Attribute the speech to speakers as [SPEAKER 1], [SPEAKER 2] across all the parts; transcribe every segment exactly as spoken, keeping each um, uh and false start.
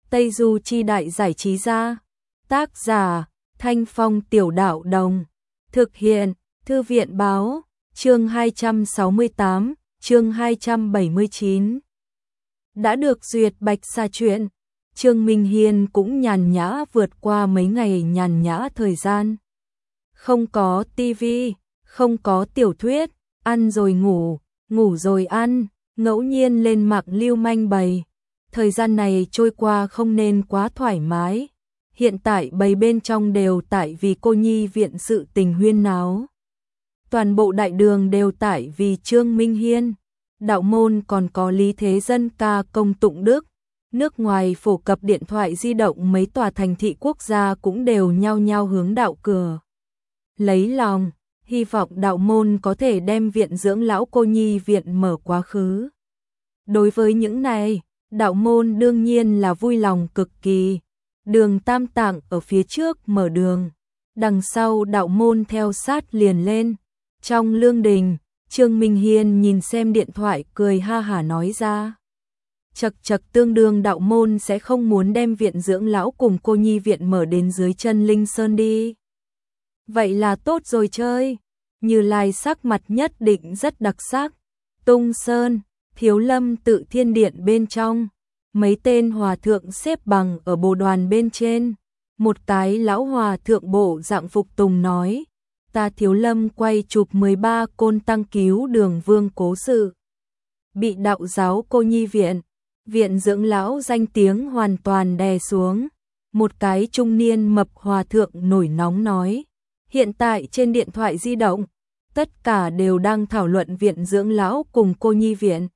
[SPEAKER 1] Tây Du Chi Đại Giải Trí Gia. Tác giả Thanh Phong Tiểu Đạo Đồng. Thực hiện Thư viện Báo. Chương hai trăm sáu mươi tám, chương hai trăm bảy mươi chín. Đã được duyệt Bạch Sa truyện, Trương Minh Hiên cũng nhàn nhã vượt qua mấy ngày nhàn nhã thời gian. Không có tivi, không có tiểu thuyết, ăn rồi ngủ, ngủ rồi ăn, ngẫu nhiên lên mạng lưu manh bày. Thời gian này trôi qua không nên quá thoải mái. Hiện tại bầy bên trong đều tại vì cô nhi viện sự tình huyên náo. Toàn bộ đại đường đều tại vì Trương Minh Hiên. Đạo môn còn có Lý Thế Dân ca công tụng đức. Nước ngoài phổ cập điện thoại di động, mấy tòa thành thị quốc gia cũng đều nhao nhao hướng đạo cửa. Lấy lòng, hy vọng đạo môn có thể đem viện dưỡng lão cô nhi viện mở quá khứ. Đối với những này, đạo môn đương nhiên là vui lòng cực kỳ. Đường Tam Tạng ở phía trước mở đường, đằng sau đạo môn theo sát liền lên. Trong lương đình, Trương Minh Hiên nhìn xem điện thoại cười ha hả nói ra. Chật chật, tương đương đạo môn sẽ không muốn đem viện dưỡng lão cùng cô nhi viện mở đến dưới chân Linh Sơn đi. Vậy là tốt rồi chơi. Như Lai sắc mặt nhất định rất đặc sắc. Tung Sơn, Thiếu Lâm Tự Thiên Điện bên trong, mấy tên hòa thượng xếp bằng ở bồ đoàn bên trên. Một cái lão hòa thượng bộ dạng phục tùng nói, ta Thiếu Lâm quay chụp mười ba côn tăng cứu đường vương cố sự. Bị đạo giáo cô nhi viện, viện dưỡng lão danh tiếng hoàn toàn đè xuống. Một cái trung niên mập hòa thượng nổi nóng nói, hiện tại trên điện thoại di động, tất cả đều đang thảo luận viện dưỡng lão cùng cô nhi viện.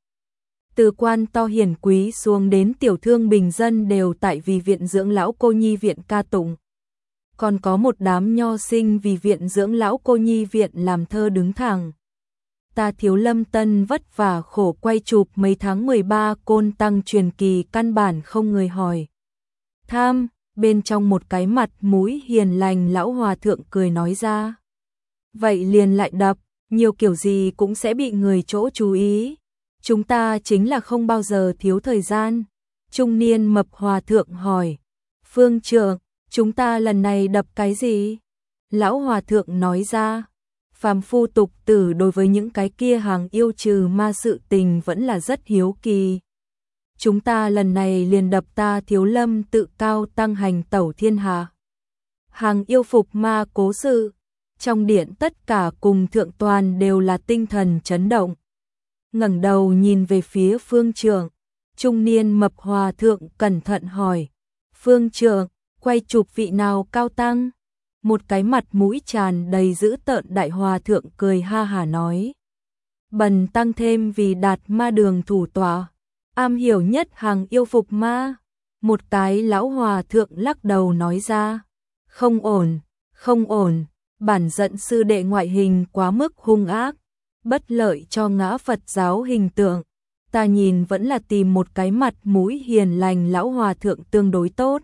[SPEAKER 1] Từ quan to hiển quý xuống đến tiểu thương bình dân đều tại vì viện dưỡng lão cô nhi viện ca tụng. Còn có một đám nho sinh vì viện dưỡng lão cô nhi viện làm thơ đứng thẳng. Ta Thiếu Lâm Tân vất vả khổ quay chụp mấy tháng mười ba côn tăng truyền kỳ căn bản không người hỏi. Tham, bên trong một cái mặt mũi hiền lành lão hòa thượng cười nói ra. Vậy liền lại đập, nhiều kiểu gì cũng sẽ bị người chỗ chú ý. Chúng ta chính là không bao giờ thiếu thời gian. Trung niên mập hòa thượng hỏi, phương trượng, chúng ta lần này đập cái gì? Lão hòa thượng nói ra, phàm phu tục tử đối với những cái kia hàng yêu trừ ma sự tình vẫn là rất hiếu kỳ. Chúng ta lần này liền đập ta Thiếu Lâm Tự cao tăng hành tẩu thiên hạ. Hàng yêu phục ma cố sự, trong điện tất cả cùng thượng toàn đều là tinh thần chấn động. Ngẩng đầu nhìn về phía phương trượng, trung niên mập hòa thượng cẩn thận hỏi, phương trượng, quay chụp vị nào cao tăng? Một cái mặt mũi tràn đầy dữ tợn đại hòa thượng cười ha hả nói, bần tăng thêm vì đạt ma đường thủ tọa, am hiểu nhất hàng yêu phục ma. Một cái lão hòa thượng lắc đầu nói ra, không ổn, không ổn, bản giận sư đệ ngoại hình quá mức hung ác, bất lợi cho ngã Phật giáo hình tượng. Ta nhìn vẫn là tìm một cái mặt mũi hiền lành lão hòa thượng tương đối tốt.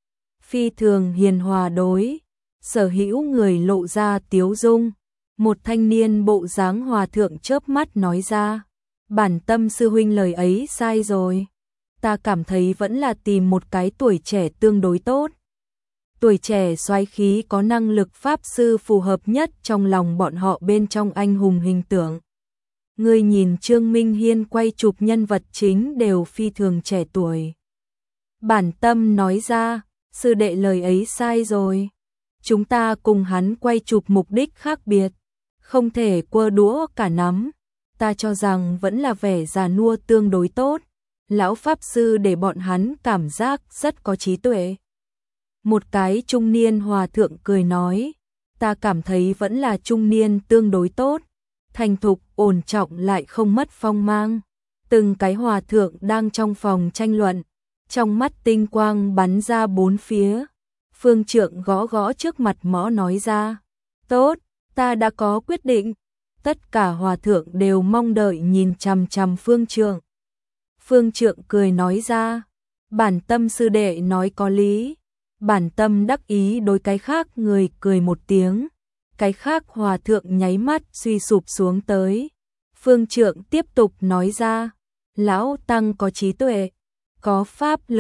[SPEAKER 1] Phi thường hiền hòa đối, sở hữu người lộ ra tiếu dung. Một thanh niên bộ dáng hòa thượng chớp mắt nói ra, bản tâm sư huynh lời ấy sai rồi. Ta cảm thấy vẫn là tìm một cái tuổi trẻ tương đối tốt. Tuổi trẻ soái khí có năng lực pháp sư phù hợp nhất trong lòng bọn họ bên trong anh hùng hình tượng. Ngươi nhìn Trương Minh Hiên quay chụp nhân vật chính đều phi thường trẻ tuổi. Bản tâm nói ra, sư đệ lời ấy sai rồi. Chúng ta cùng hắn quay chụp mục đích khác biệt, không thể quơ đũa cả nắm. Ta cho rằng vẫn là vẻ già nua tương đối tốt. Lão pháp sư để bọn hắn cảm giác rất có trí tuệ. Một cái trung niên hòa thượng cười nói, ta cảm thấy vẫn là trung niên tương đối tốt, thành thục, ổn trọng lại không mất phong mang. Từng cái hòa thượng đang trong phòng tranh luận, trong mắt tinh quang bắn ra bốn phía. Phương trượng gõ gõ trước mặt mõ nói ra, tốt, ta đã có quyết định. Tất cả hòa thượng đều mong đợi nhìn chằm chằm phương trượng. Phương trượng cười nói ra, bản tâm sư đệ nói có lý. Bản tâm đắc ý đối cái khác người cười một tiếng. Cái khác hòa thượng nháy mắt suy sụp xuống tới. Phương trượng tiếp tục nói ra, lão tăng có trí tuệ, có pháp lực,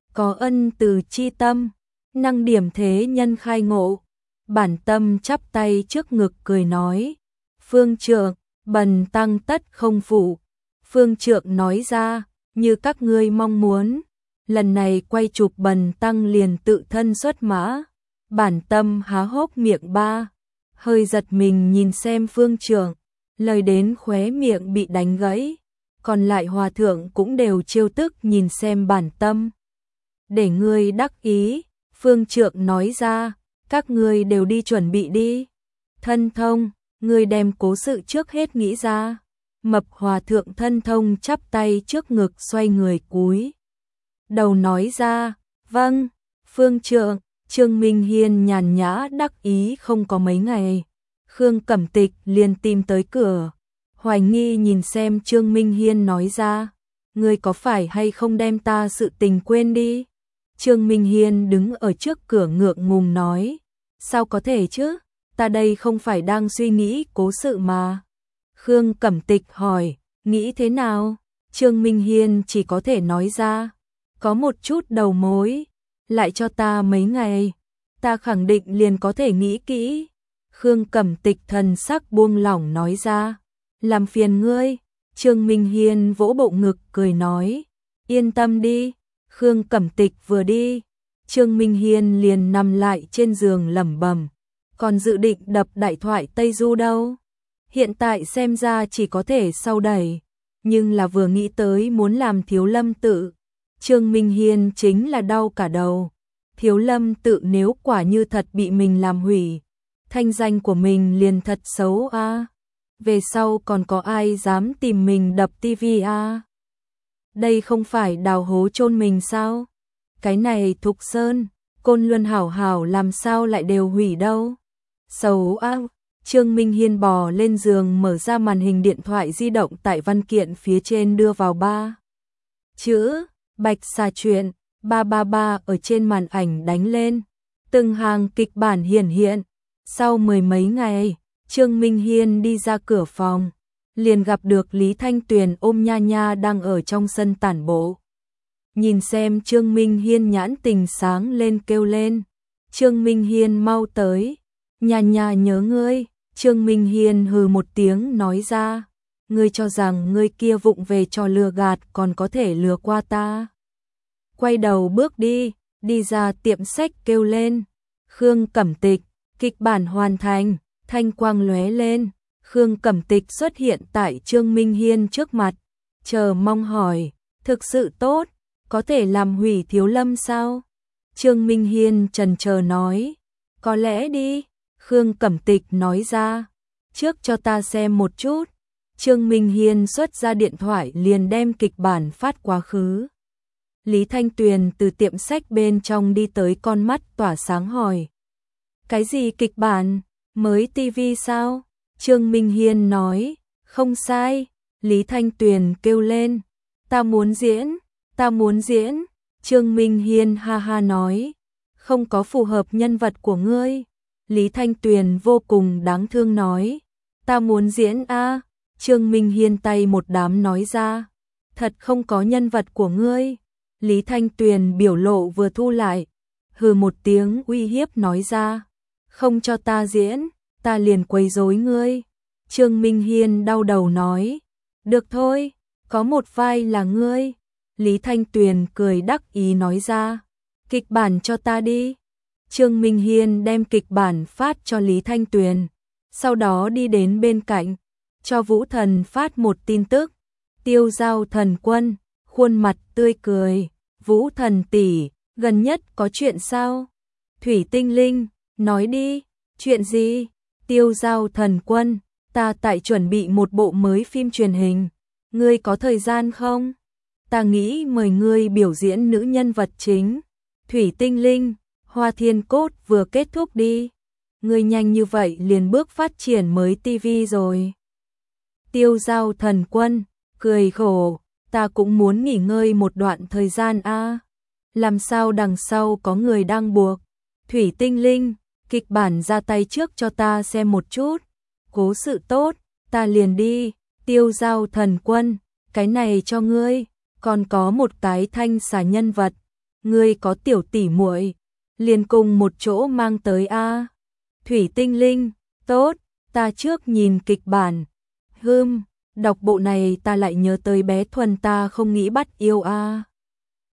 [SPEAKER 1] có ân từ chi tâm, năng điểm thế nhân khai ngộ. Bản Tâm chắp tay trước ngực cười nói, Phương Trượng, bần tăng tất không phụ. Phương Trượng nói ra, như các ngươi mong muốn, lần này quay chụp bần tăng liền tự thân xuất mã. Bản Tâm há hốc miệng ba, hơi giật mình nhìn xem Phương Trượng, lời đến khóe miệng bị đánh gãy, còn lại hòa thượng cũng đều trêu tức nhìn xem Bản Tâm. Để ngươi đắc ý, Phương Trượng nói ra, các ngươi đều đi chuẩn bị đi. Thân Thông, ngươi đem cố sự trước hết nghĩ ra. Mập hòa thượng Thân Thông chắp tay trước ngực xoay người cúi đầu nói ra, vâng. Phương Trượng, Trương Minh Hiên nhàn nhã đắc ý không có mấy ngày, Khương Cẩm Tịch liền tìm tới cửa, hoài nghi nhìn xem Trương Minh Hiên nói ra, ngươi có phải hay không đem ta sự tình quên đi? Trương Minh Hiên đứng ở trước cửa ngượng ngùng nói, sao có thể chứ, ta đây không phải đang suy nghĩ cố sự mà. Khương Cẩm Tịch hỏi, nghĩ thế nào? Trương Minh Hiên chỉ có thể nói ra, có một chút đầu mối, lại cho ta mấy ngày, ta khẳng định liền có thể nghĩ kỹ. Khương Cẩm Tịch thần sắc buông lỏng nói ra, làm phiền ngươi. Trương Minh Hiên vỗ bộ ngực cười nói, yên tâm đi. Khương Cẩm Tịch vừa đi, Trương Minh Hiên liền nằm lại trên giường lẩm bẩm, còn dự định đập đại thoại Tây Du đâu. Hiện tại xem ra chỉ có thể sau đẩy, nhưng là vừa nghĩ tới muốn làm Thiếu Lâm Tự, Trương Minh Hiên chính là đau cả đầu. Thiếu Lâm Tự nếu quả như thật bị mình làm hủy, thanh danh của mình liền thật xấu a. À. Về sau còn có ai dám tìm mình đập tivi a? À? Đây không phải đào hố chôn mình sao? Cái này Thục Sơn, Côn Luân hảo hảo làm sao lại đều hủy đâu? Xấu a. À. Trương Minh Hiên bò lên giường mở ra màn hình điện thoại di động tại văn kiện phía trên đưa vào ba chữ Bạch Xà Truyện ba ba ba ở trên màn ảnh đánh lên. Từng hàng kịch bản hiển hiện. Sau mười mấy ngày, Trương Minh Hiên đi ra cửa phòng, liền gặp được Lý Thanh Tuyền ôm Nha Nha đang ở trong sân tản bộ. Nhìn xem Trương Minh Hiên nhãn tình sáng lên kêu lên, Trương Minh Hiên mau tới, Nha Nha nhớ ngươi. Trương Minh Hiên hừ một tiếng nói ra, ngươi cho rằng ngươi kia vụng về trò lừa gạt còn có thể lừa qua ta. Quay đầu bước đi, đi ra tiệm sách kêu lên, Khương Cẩm Tịch, kịch bản hoàn thành, thanh quang lóe lên, Khương Cẩm Tịch xuất hiện tại Trương Minh Hiên trước mặt, chờ mong hỏi, thực sự tốt, có thể làm hủy Thiếu Lâm sao? Trương Minh Hiên chần chờ nói, có lẽ đi. Khương Cẩm Tịch nói ra, trước cho ta xem một chút. Trương Minh Hiên xuất ra điện thoại liền đem kịch bản phát quá khứ. Lý Thanh Tuyền từ tiệm sách bên trong đi tới, con mắt tỏa sáng hỏi, cái gì kịch bản? Mới tivi sao? Trương Minh Hiên nói, không sai. Lý Thanh Tuyền kêu lên, ta muốn diễn, ta muốn diễn. Trương Minh Hiên ha ha nói, không có phù hợp nhân vật của ngươi. Lý Thanh Tuyền vô cùng đáng thương nói, ta muốn diễn a. À. Trương Minh Hiên tay một đám nói ra, thật không có nhân vật của ngươi. Lý Thanh Tuyền biểu lộ vừa thu lại, hừ một tiếng uy hiếp nói ra, không cho ta diễn, ta liền quấy rối ngươi. Trương Minh Hiên đau đầu nói, được thôi, có một vai là ngươi. Lý Thanh Tuyền cười đắc ý nói ra, kịch bản cho ta đi. Trương Minh Hiên đem kịch bản phát cho Lý Thanh Tuyền, sau đó đi đến bên cạnh, cho Vũ Thần phát một tin tức. Tiêu Giao Thần Quân, khuôn mặt tươi cười, Vũ Thần tỷ, gần nhất có chuyện sao? Thủy Tinh Linh, nói đi, chuyện gì? Tiêu Giao Thần Quân, ta tại chuẩn bị một bộ mới phim truyền hình, ngươi có thời gian không? Ta nghĩ mời ngươi biểu diễn nữ nhân vật chính. Thủy Tinh Linh, Hoa Thiên Cốt vừa kết thúc đi. Ngươi nhanh như vậy liền bước phát triển mới tivi rồi. Tiêu Giao Thần Quân, cười khổ, ta cũng muốn nghỉ ngơi một đoạn thời gian a. À. Làm sao đằng sau có người đang buộc. Thủy Tinh Linh, kịch bản ra tay trước cho ta xem một chút. Cố sự tốt, ta liền đi. Tiêu Giao Thần Quân, cái này cho ngươi. Còn có một cái thanh xà nhân vật, ngươi có tiểu tỷ muội, liền cùng một chỗ mang tới a. Thủy Tinh Linh, tốt, ta trước nhìn kịch bản. Hừm, đọc bộ này ta lại nhớ tới bé Thuần ta không nghĩ bắt yêu a.